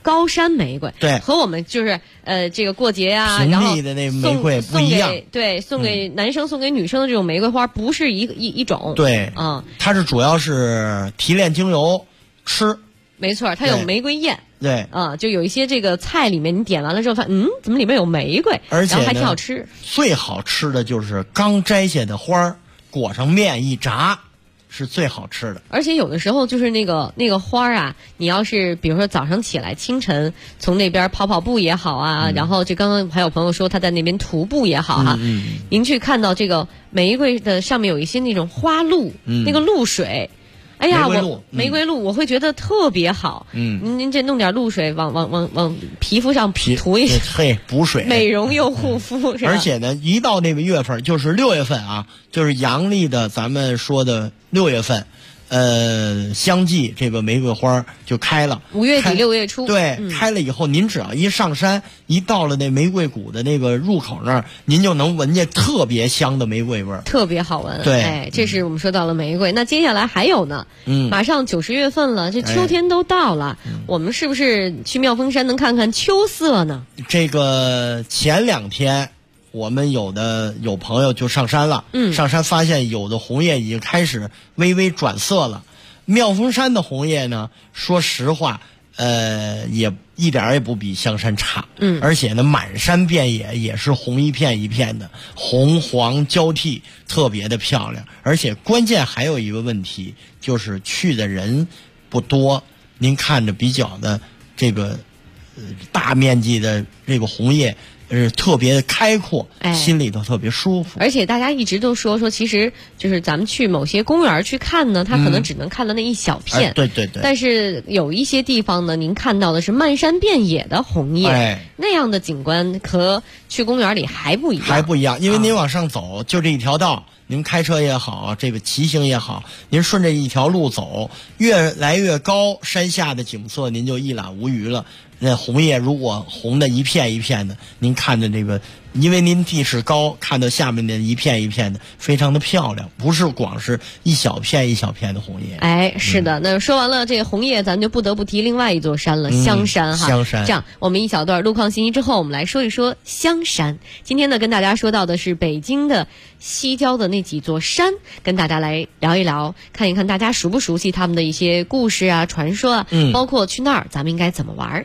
高山玫瑰， 对， 和我们就是这个过节啊， 平然后地的那玫瑰不一样， 对，送给男生、送给女生的这种玫瑰花不是一种， 对，它是主要是提炼精油吃， 没错，它有玫瑰宴。 对就有一些这个菜里面你点完了之后发现怎么里面有玫瑰， 而且然后还挺好吃。 最好吃的就是刚摘下的花裹上面一炸，是最好吃的。 而且有的时候就是那个花啊，你要是比如说早上起来清晨从那边跑步也好啊，然后这刚刚还有朋友说他在那边徒步也好啊，您去看到这个玫瑰的上面有一些那种花露，那个露水。哎呀，玫瑰露我会觉得特别好。您这弄点露水往皮肤上涂一下， 补水， 美容又护肤。 而且呢，一到那个月份，就是6月份啊，就是阳历的咱们说的6月份。相继这个玫瑰花就开了 ，5月底6月初， 对，开了以后，您只要一上山，一到了那玫瑰谷的那个入口那儿，您就能闻见特别香的玫瑰味儿， 特别好闻。 对， 这是我们说到了玫瑰，那接下来还有呢，马上9、10月份了，这秋天都到了，我们是不是去妙峰山能看看秋色呢？ 这个前2天。我们有朋友就上山了，上山发现有的红叶已经开始微微转色了。妙峰山的红叶呢，说实话，也一点也不比香山差，而且呢，满山遍野也是红一片一片的，红黄交替，特别的漂亮。而且关键还有一个问题，就是去的人不多，您看着比较的这个大面积的这个红叶。特别的开阔，心里头特别舒服。 而且大家一直都说，其实就是咱们去某些公园去看呢，它可能只能看到那一小片。 对对对。 但是有一些地方呢，您看到的是漫山遍野的红叶，那样的景观和去公园里还不一样。 还不一样，因为您往上走，就这一条道。您开车也好，这个骑行也好，您顺着一条路走，越来越高，山下的景色您就一览无余了。那红叶如果红的一片一片的，您看着这个，因为您地势高，看到下面的一片一片的，非常的漂亮，不是光是一小片一小片的红叶。 是的。那说完了这个红叶，咱就不得不提另外一座山了，香山哈。 香山。 这样，我们一小段路况信息之后，我们来说一说香山。今天呢，跟大家说到的是北京的西郊的那几座山，跟大家来聊一聊，看一看大家熟不熟悉他们的一些故事啊、传说啊，包括去那儿咱们应该怎么玩。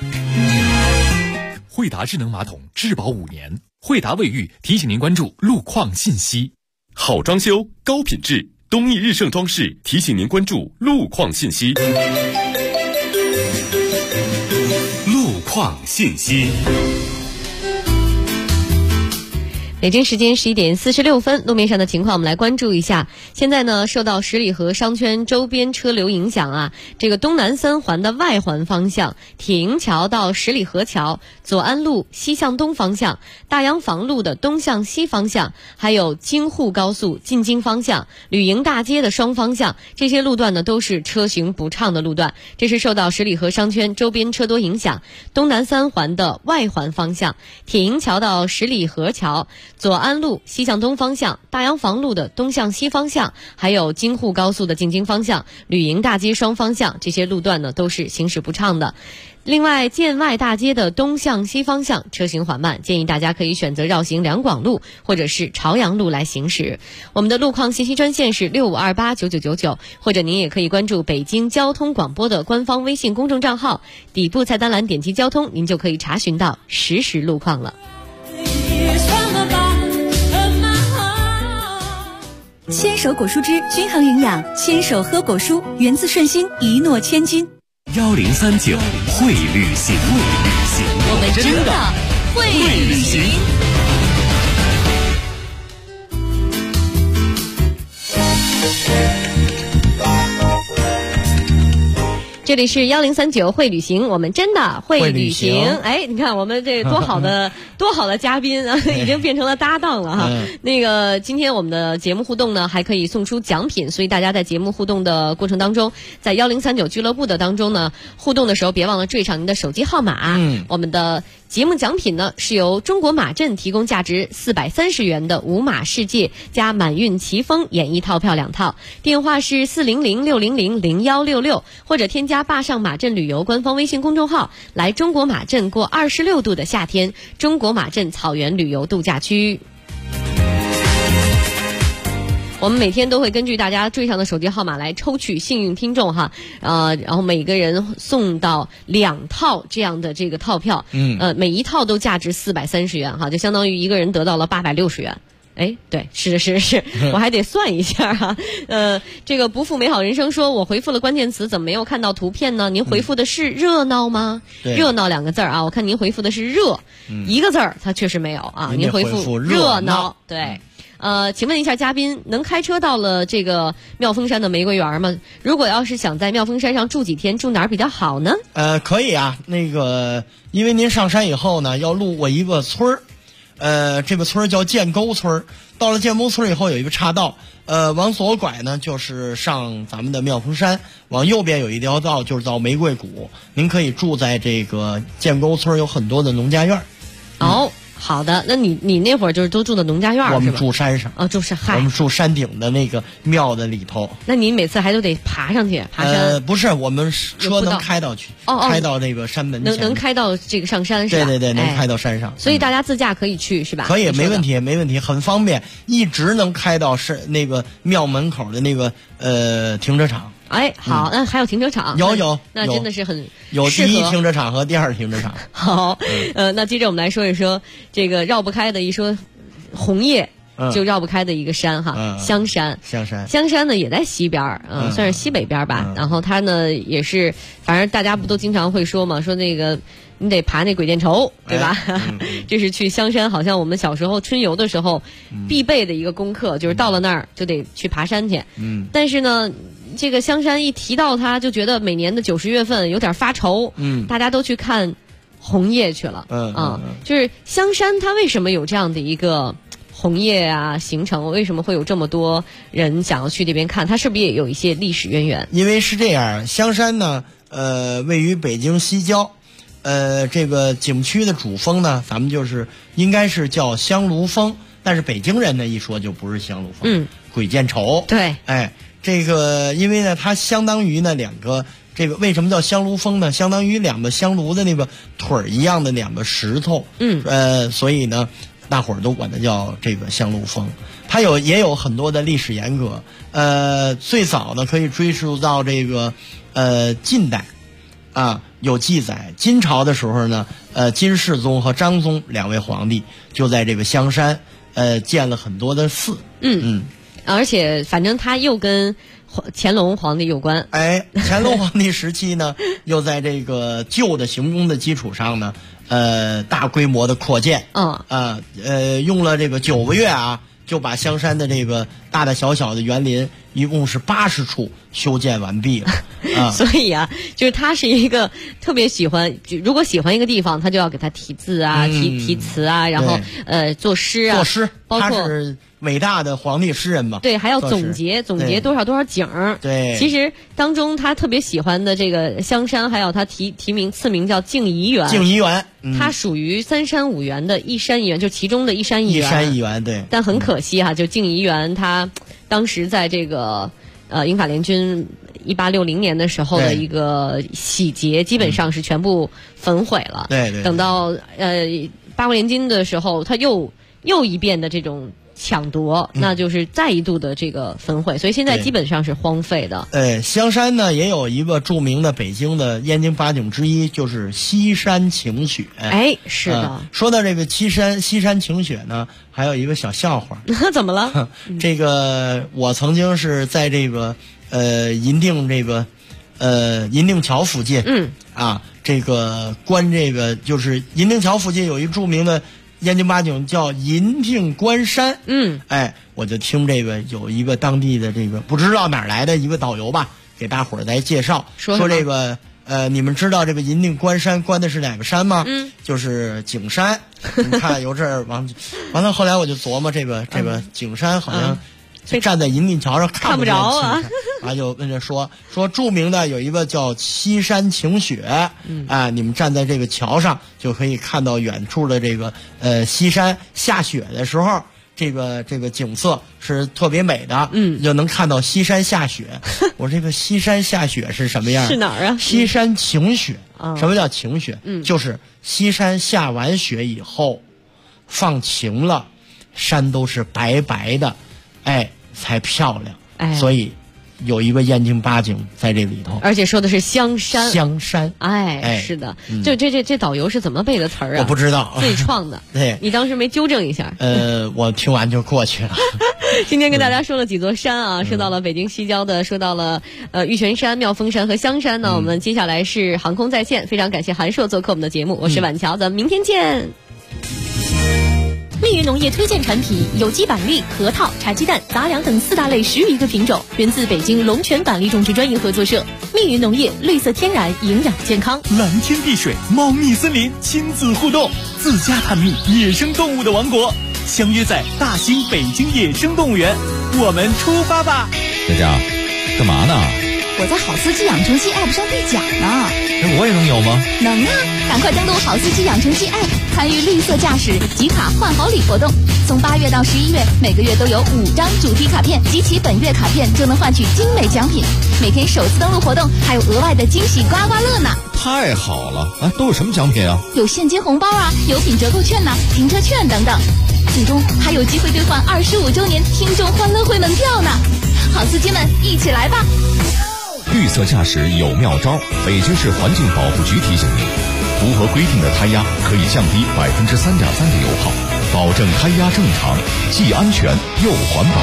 惠达智能马桶质保5年，惠达卫浴提醒您关注路况信息。 好装修高品质，东义日盛装饰提醒您关注路况信息。路况信息。 北京时间11点46分，路面上的情况我们来关注一下。现在呢，受到十里河商圈周边车流影响啊，这个东南3环的外环方向，铁营桥到十里河桥、左安路西向东方向、大洋房路的东向西方向，还有京沪高速进京方向、旅营大街的双方向，这些路段呢都是车行不畅的路段。这是受到十里河商圈周边车多影响，东南3环的外环方向，铁营桥到十里河桥、左安路西向东方向、大洋房路的东向西方向，还有京沪高速的进京方向、旅营大街双方向，这些路段呢都是行驶不畅的。另外，建外大街的东向西方向车行缓慢，建议大家可以选择绕行两广路或者是朝阳路来行驶。我们的路况信息专线是65289999，或者您也可以关注北京交通广播的官方微信公众账号，底部菜单栏点击交通，您就可以查询到实时路况了。 牵手果蔬汁均衡营养，牵手喝果蔬，源自顺心，一诺千金。 1039会旅行， 我们真的会旅行。这里是1039会旅行，我们真的会旅行。哎，你看我们这多好的嘉宾啊，已经变成了搭档了哈。那个今天我们的节目互动呢，还可以送出奖品，所以大家在节目互动的过程当中，在1039俱乐部的当中呢，互动的时候别忘了缀上您的手机号码。我们的节目奖品呢是由中国马镇提供价值430元的五马世界加满运奇峰演艺套票2套，电话是400-600-0166，或者添加坝上马镇旅游官方微信公众号，来中国马镇过26度的夏天，中国马镇草原旅游度假区。我们每天都会根据大家缀上的手机号码来抽取幸运听众哈，然后每个人送到2套这样的这个套票，每一套都价值430元哈，就相当于一个人得到了860元。哎，对，是，我还得算一下哈。这个不负美好人生说，我回复了关键词，怎么没有看到图片呢？您回复的是热闹吗？热闹2个字啊，我看您回复的是热，1个字儿，它确实没有啊。您回复热闹，对。请问一下嘉宾，能开车到了这个妙峰山的玫瑰园吗？如果要是想在妙峰山上住几天，住哪儿比较好呢？ 可以啊，那个因为您上山以后呢，要路过一个村儿，这个村儿叫建沟村。到了建沟村以后有一个岔道，往左拐呢就是上咱们的妙峰山，往右边有一条道就是到玫瑰谷。您可以住在这个建沟村，有很多的农家院。 好的，那你那会儿就是都住的农家院是吧？ 我们住山上住山， 我们住山顶的那个庙的里头。 那你每次还都得爬上去爬山？ 不是，我们车能开到去，开到这个山门前， 能开到这个上山是吧？ 对，能开到山上。 所以大家自驾可以去是吧？ 可以，没问题，很方便，一直能开到那个庙门口的那个停车场。 好，那还有停车场？ 有， 那真的是很有第一停车场和第二停车场。 好，那接着我们来说一说这个绕不开的一说红叶。就绕不开的一个山哈，香山。香山呢也在西边算是西北边吧。然后它呢也是，反正大家不都经常会说嘛，说那个你得爬那鬼见愁，对吧？这是去香山，好像我们小时候春游的时候必备的一个功课，就是到了那儿就得去爬山去。但是呢，这个香山一提到它，就觉得每年的90月份有点发愁。大家都去看红叶去了。就是香山它为什么有这样的一个红叶形成，为什么会有这么多人想要去这边看？它是不是也有一些历史渊源？ 因为是这样，香山呢，位于北京西郊，这个景区的主峰呢，咱们就是应该是叫香炉峰，但是北京人呢一说就不是香炉峰，鬼见愁。 对， 这个因为呢，它相当于呢2个。这个为什么叫香炉峰呢？相当于2个香炉的那个腿儿一样的2个石头。所以呢，大伙儿都管它叫这个香炉峰。它也有很多的历史沿革。最早呢可以追溯到这个晋代有记载，金朝的时候呢，金世宗和张宗2位皇帝就在这个香山建了很多的寺。 而且反正它又跟乾隆皇帝有关。 乾隆皇帝时期呢，又在这个旧的行宫的基础上呢，大规模的扩建。用了这个9个月就把香山的这个大大小小的园林一共是80处修建完毕了。 所以就是他是一个特别喜欢，如果喜欢一个地方，他就要给他题字题词然后作诗包括他是伟大的皇帝诗人嘛。 对，还要总结多少景。 对， 其实当中他特别喜欢的这个香山，还有他赐名叫静怡园。它属于3山5园的一山一园，就其中的一山一园。 一山一园，对。 但很可惜就静怡园，它当时在这个英法联军1860年的时候的一个洗劫，基本上是全部焚毁了。 对。 等到八国联军的时候，它又一遍的这种抢夺，那就是再一度的这个焚毁，所以现在基本上是荒废的。 香山呢也有一个著名的北京的燕京8景之一，就是西山晴雪。 是的。 说到这个西山晴雪呢，还有一个小笑话。 怎么了？ 这个我曾经是在这个银锭桥附近，这个观这个就是银锭桥附近有一个著名的燕京8景叫银锭关山。我就听这个有一个当地的这个不知道哪儿来的一个导游吧，给大伙儿来介绍，说这个你们知道这个银锭关山关的是哪个山吗？就是景山。你看由这儿完了后来我就琢磨这个景山好像站在银锭桥上看不着啊。 就跟着说著名的有一个叫西山晴雪，你们站在这个桥上就可以看到远处的这个西山下雪的时候，这个景色是特别美的，就能看到西山下雪。我这个西山下雪是什么样？ 是哪儿啊？ 西山晴雪。什么叫晴雪？就是西山下完雪以后，放晴了，山都是白白的，才漂亮。所以有一个燕京八景在这里头， 而且说的是香山。 香山， 是的，就这导游是怎么背的词儿啊？ 我不知道， 自己创的。 对， 你当时没纠正一下？ 我听完就过去了。 今天跟大家说了几座山啊，说到了北京西郊的，说到了玉泉山、妙峰山和香山呢。我们接下来是航空在线，非常感谢韩硕做客我们的节目，我是婉乔，咱们明天见。 密云农业推荐产品有机板栗、核桃、茶鸡蛋、杂粮等4大类10余个品种，源自北京龙泉板栗种植专业合作社。密云农业，绿色天然，营养健康， 蓝天碧水，猫腻森林，亲子互动，自家探秘野生动物的王国，相约在大兴北京野生动物园，我们出发吧！ 佳佳，干嘛呢？ 我在好司机养成系 App 上兑奖呢。 那我也能有吗？ 能啊！赶快登录好司机养成系 App， 参与绿色驾驶集卡换好礼活动。从8月到11月，每个月都有5张主题卡片，集齐本月卡片就能换取精美奖品。每天首次登录活动还有额外的惊喜刮刮乐呢！ 太好了！都有什么奖品啊？ 有现金红包啊，油品折扣券呐，停车券等等。最终还有机会兑换25周年听众欢乐会门票呢！好司机们，一起来吧！ 绿色驾驶有妙招，北京市环境保护局提醒您，符合规定的胎压可以降低3.3%的油耗，保证胎压正常，既安全又环保。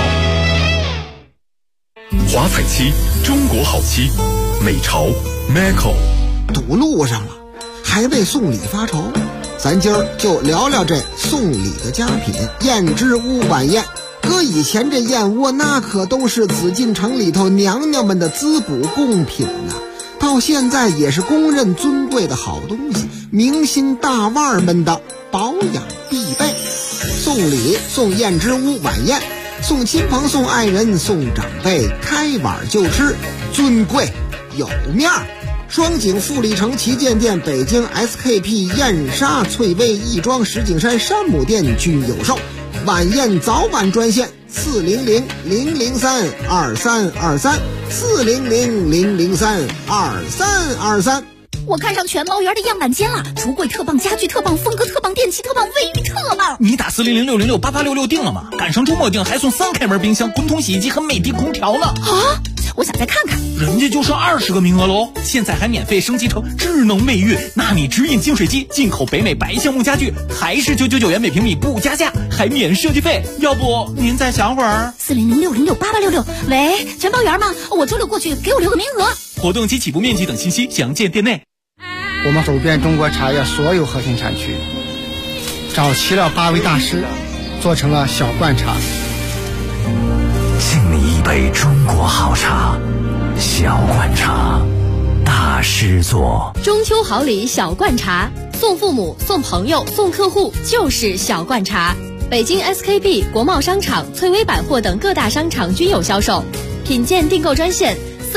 华彩漆，中国好漆，美潮 Macco。 堵路上了，还为送礼发愁，咱今儿就聊聊这送礼的佳品燕之屋晚宴。搁以前这燕窝那可都是紫禁城里头娘娘们的滋补贡品呐，到现在也是公认尊贵的好东西，明星大腕们的保养必备。送礼送燕之屋晚宴，送亲朋送爱人送长辈，开碗就吃，尊贵有面儿。双井富力城旗舰店、北京 SKP 燕莎翠微亦庄石景山山姆店均有售。晚宴早晚专线400-003-2323，400-003-2323。 我看上全包园的样板间了，橱柜特棒，家具特棒，风格特棒，电器特棒，卫浴特棒。 你打400-606-8866定了吗？赶上周末定还送3开门冰箱、滚筒洗衣机和美的空调呢。 啊！我想再看看， 人家就剩20个名额喽！现在还免费升级成智能卫浴，纳米直饮净水机，进口北美白橡木家具，还是999元每平米不加价，还免设计费。要不您再想会儿 ？400-606-8866。喂，全包园吗？我周六过去，给我留个名额。 活动及起步面积等信息详见店内。 我们走遍中国茶叶所有核心产区，找齐了8位大师，做成了小罐茶。 敬你一杯中国好茶，小罐茶，大师做。 中秋好礼小罐茶，送父母、送朋友、送客户就是小罐茶。北京 SKP、国贸商场、翠微百货等各大商场均有销售。品鉴订购专线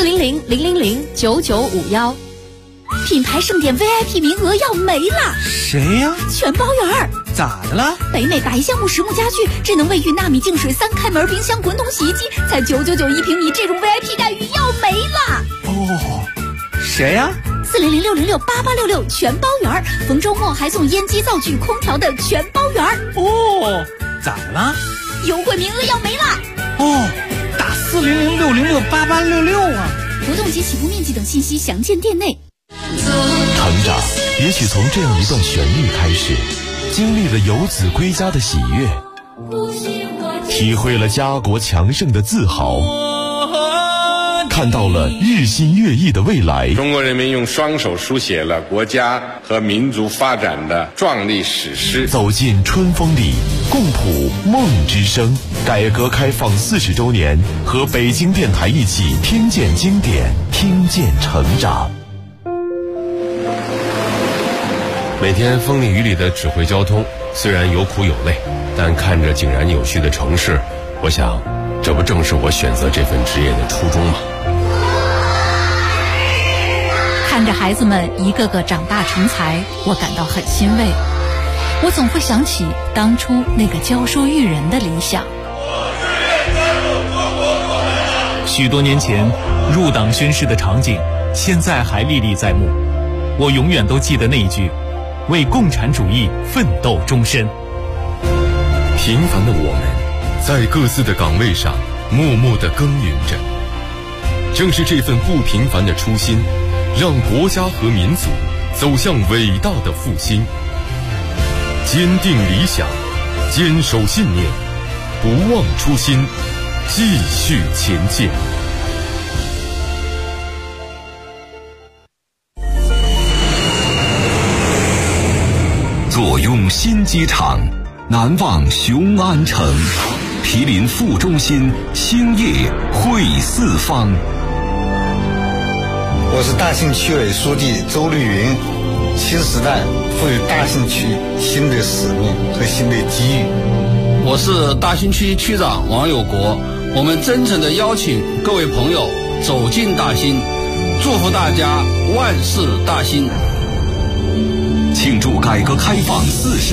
400-000-9951。品牌盛典 VIP 名额要没了。 谁呀？ 全包园。 咋的了？ 北美白橡木实木家具、智能卫浴、纳米净水、3开门冰箱、滚筒洗衣机，才999一平米，这种 VIP 待遇要没了。 哦，谁呀 ？400-606-8866全包园，逢周末还送烟机、灶具、空调的全包园。 哦，咋的了？ 优惠名额要没了。 哦，打400-606-8866啊！ 活动及起步面积等信息详见店内。 成长也许从这样一段旋律开始，经历了游子归家的喜悦，体会了家国强盛的自豪，看到了日新月异的未来。 中国人民用双手书写了国家和民族发展的壮丽史诗。 走进春风里，共谱梦之声。改革开放40周年，和北京电台一起听见经典，听见成长。 每天风里雨里的指挥交通，虽然有苦有累，但看着井然有序的城市，我想这不正是我选择这份职业的初衷吗？ 看着孩子们一个个长大成才，我感到很欣慰。我总会想起当初那个教书育人的理想。 许多年前入党宣誓的场景，现在还历历在目。我永远都记得那一句：为共产主义奋斗终身。 平凡的我们，在各自的岗位上默默地耕耘着。正是这份不平凡的初心，让国家和民族走向伟大的复兴。坚定理想，坚守信念，不忘初心，继续前进。 坐拥新机场，难忘雄安城，毗邻副中心，兴业汇四方。 我是大兴区委书记周绿云。新时代赋予大兴区新的使命和新的机遇。 我是大兴区区长王有国。我们真诚地邀请各位朋友走进大兴，祝福大家万事大兴。 庆祝改革开放40